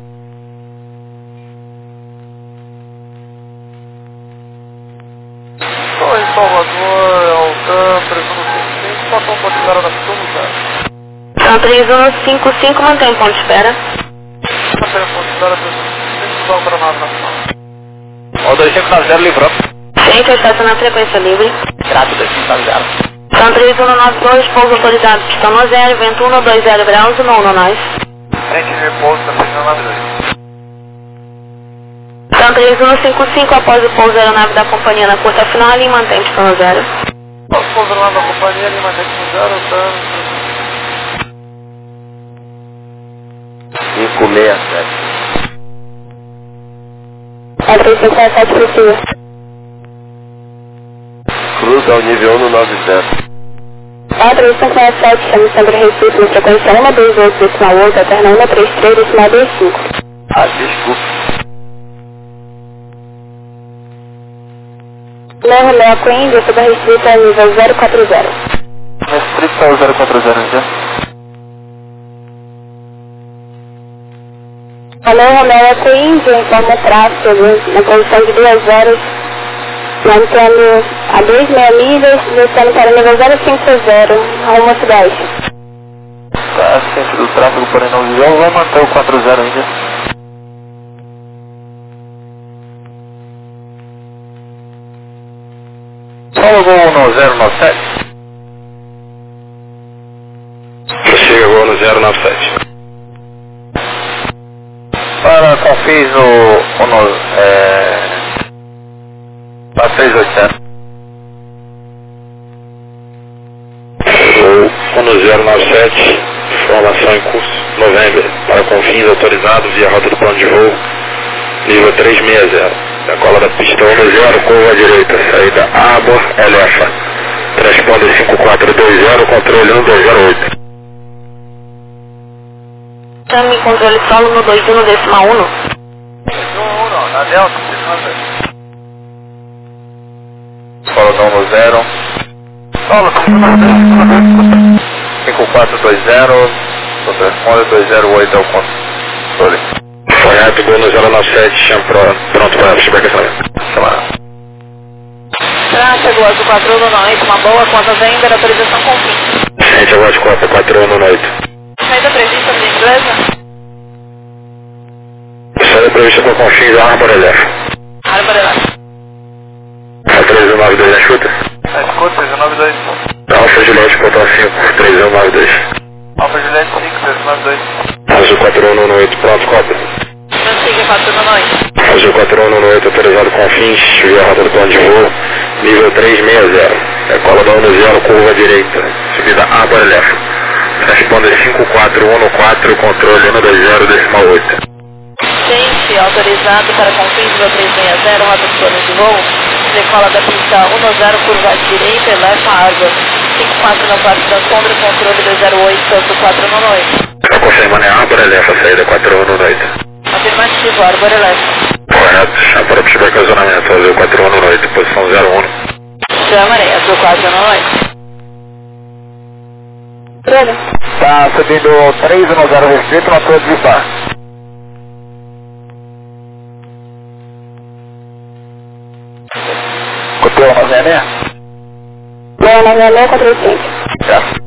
Estou em Salvador, Alcântara, três um cinco, passou um ponto de espera da Pista. São três um cinco cinco, mantém ponto de espera. Mantém ponto de espera, três um cinco, vamos para a nave nacional. Ó, dois cinco nove zero livrou. Gente, eu estaciono na frequência livre. Grato, dois cinco nove zero. São três um nove dois, pouso autorizado, pistão no zero, vento um no dois zero graus, um no nós. Frente de repouso, está fazendo nave dois. São três um cinco cinco, após o pouso da aeronave da companhia na curta final, e mantém pistão no zero. Após o pouso da aeronave da companhia, ele mantém pistão no zero, tanto. cinco seis sete. É três cinco seis sete, precisa. Cruza ao nível um no nove zero. É três cinco seis sete, chama sempre Recife, na frequência um dois oito decimal oito, alterna um três três decimal dois cinco. Ah, desculpa. Levo Leco Índia, sob a restrita nível zero quatro zero. Restrita ao zero quatro zero, já. Alô, Romeo Eco Índia, informa o tráfego na posição de duas horas, mantendo a dois meia milhas, descendo para o nível zero cinco zero, rumo ao sudeste. Tá, centro do tráfego, porém não visão, vai manter o quatro zero ainda. Fala Gol no zero nove sete. Chega Gol no zero nove sete. Para confis o, o no, é, para três oito sete. Gol no zero nove sete, informação em curso, novembro, para confins autorizados via rota do plano de voo, nível três seis zero. Decola da pista um no zero, curva à direita, saída Arbor, Elefa. Transponder cinco quatro dois zero, controle um dois zero oito. Chame controle solo no dois um decimal um. um um, na Delta, Solo não no zero. Solo cinco quatro dois zero, transponder dois zero oito é o controle. Foi Gol no zero nove sete, chama pronto para feedback essa semana. Tráfego, azul quatro um no oito, uma boa, conta venda, autorização com fim. Gente, aguarde Copa quatro um no oito. Saída prevista de inglesa? Saída prevista para confins Arbor, Elefa. Arbor, Elefa. A três um nove dois, escuta? Escuta, três um nove dois. Alfa Juliette, portão cinco, três um nove dois. Alfa Juliette cinco, três um nove dois. Azul quatro um no oito, pronto, Copa. Prossiga quatro um no oito. Azul quatro um no oito, autorizado confins, via rota do plano de voo, nível três seis zero. Decola da um no zero, curva à direita, subida Arbor, Elefa. Transponder cinco quatro um no quatro, controle um dois zero decimal oito. Gente, autorizado para confins nível três seis zero, rota do plano de voo, decola da pista um no zero, curva à direita, Elefa, Arbor. cinco quatro no quatro, transponder, controle dois zero oito, Azul quatro um no oito. Está confirmando é Arbor, Elefa, saída quatro um no oito. Afirmativo, Arbor, Elefa. Correto, chama para feedback acionamento, Azul quatro um no oito, posição zero um. Sierra Maré, azul quatro zero oito. Tá subindo três um zero restrito, na sua divisão. Coteu nove seis seis? Não, nove seis seis, quatro oito cinco. Certo.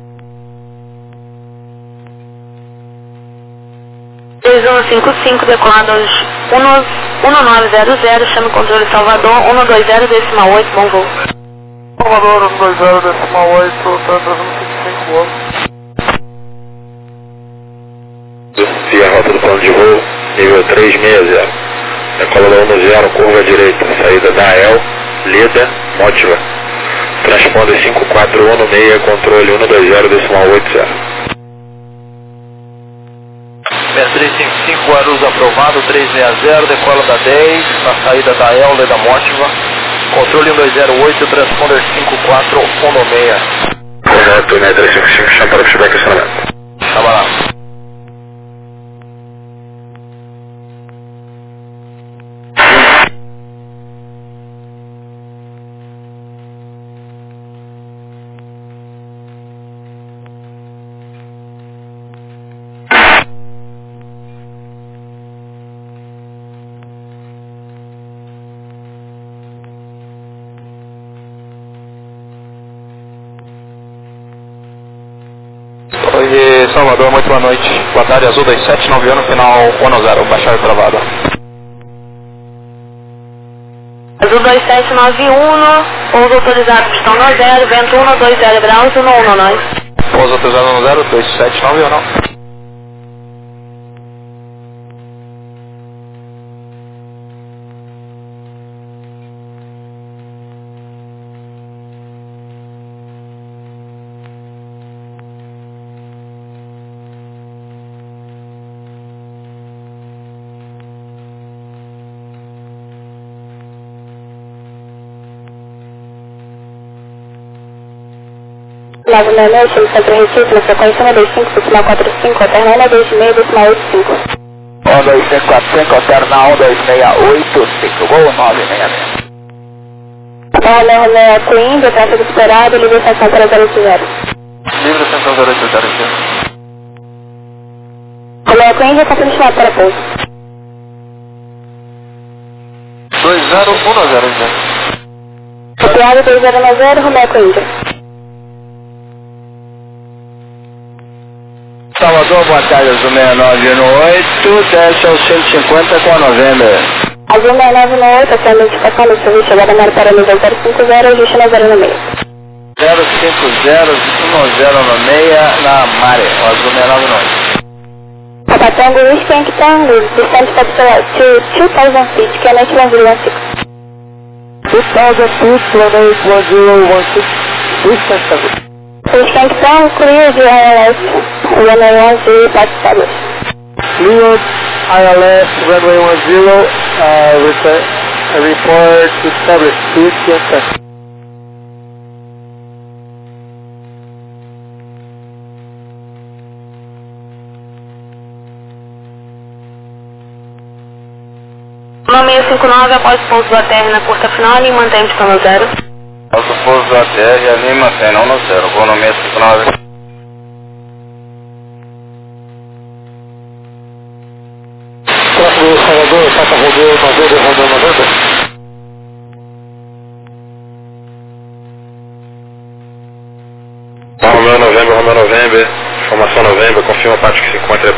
três um cinco cinco, decorados um nove zero zero, chama o controle Salvador, um dois zero, decimal oito, bom voo. Salvador, um dois zero, decimal oito, três um cinco cinco, bom. Via rota do plano de voo, nível três seis zero. Decola um zero, curva direita, saída da A E L, Leda, Motiva. Transponder cinco quatro um seis, controle um dois zero, decimal oito zero. seis três cinco cinco, Guarulhos aprovado, três seis zero, decola da dez, na saída da A E L, Leda, Motiva. Controle um dois zero oito, transponder cinco quatro um seis. Correto, seis três cinco cinco, chama para o feedback acionamento. Chama lá. Oi, Salvador, muito boa noite. Boa tarde, Azul dois sete nove um, final um zero, baixar travada. Azul dois sete nove um, pouso autorizado pistão no zero, vento um dois zero graus, um um nós. Pouso autorizado no zero, dois sete nove um. Nove meia noite, no centro Recife, na frequência um dois cinco, decimal quatro cinco, alterna um dois seis, decimal oito cinco. um dois cinco quatro cinco, alterna um dois seis oito cinco, gol nove seis seis. Romeo, Romeo, Coimbra, tráfego esperado, livre estação para zero oito zero. Livre estação zero oito zero. Romeo, Coimbra, está destinado para pouso. dois zero um zero. Copiado dois zero um zero, Romeo, Coimbra. Salvador, boa tarde, Azul seis nove um oito, desce ao cento e cinquenta com a novembro. Azul seis nove um oito, essa é a notificação do serviço, chegada na para nível zero cinco zero, ajuste na zero seis. zero cinco zero um zero seis na Mare, o Azul seis nove um oito. Papa Tango, Whiskey Tango, descend to two thousand feet, Q N H one zero one six. two thousand feet, Q N H one zero one six, Whiskey Tango. Whiskey Tango, clear the I L S, runway one zero, part established. Cleared I L S, runway one zero, uh, with a, a report established, Whiskey Tango. nove seis cinco nove, após o pouso do A T R na curta final e mantém pistão no zero. Após o pouso do A T R, ali mantém um no zero, vou no seis cinco nove.